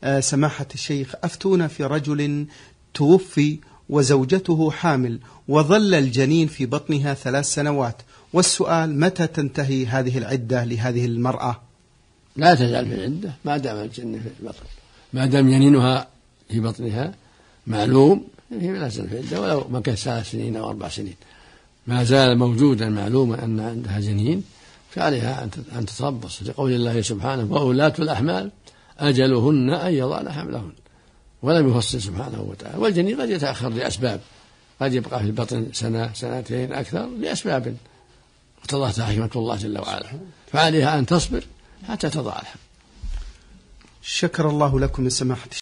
سماحة الشيخ أفتونا في رجل توفي وزوجته حامل وظل الجنين في بطنها 3 سنوات، والسؤال متى تنتهي هذه العدة لهذه المرأة؟ لا تزال في العدة ما دام الجنين في البطن، ما دام جنينها في بطنها معلوم هي لا تزال في العدة ولو مكث 3 سنين أو 4 سنين، ما زال موجودا معلوما أن عندها جنين فعليها أن تتربص، لقول الله سبحانه وأولاة الأحمال أجلهن أن يضعن حملهن، ولم يفصل سبحانه وتعالى. والجنين قد يتأخر لأسباب، قد يبقى في البطن 1 2 أكثر لأسباب اقتضتها حكمة الله جل وعلا، فعليها أن تصبر حتى تضع الحمل. شكر الله لكم يا سماحة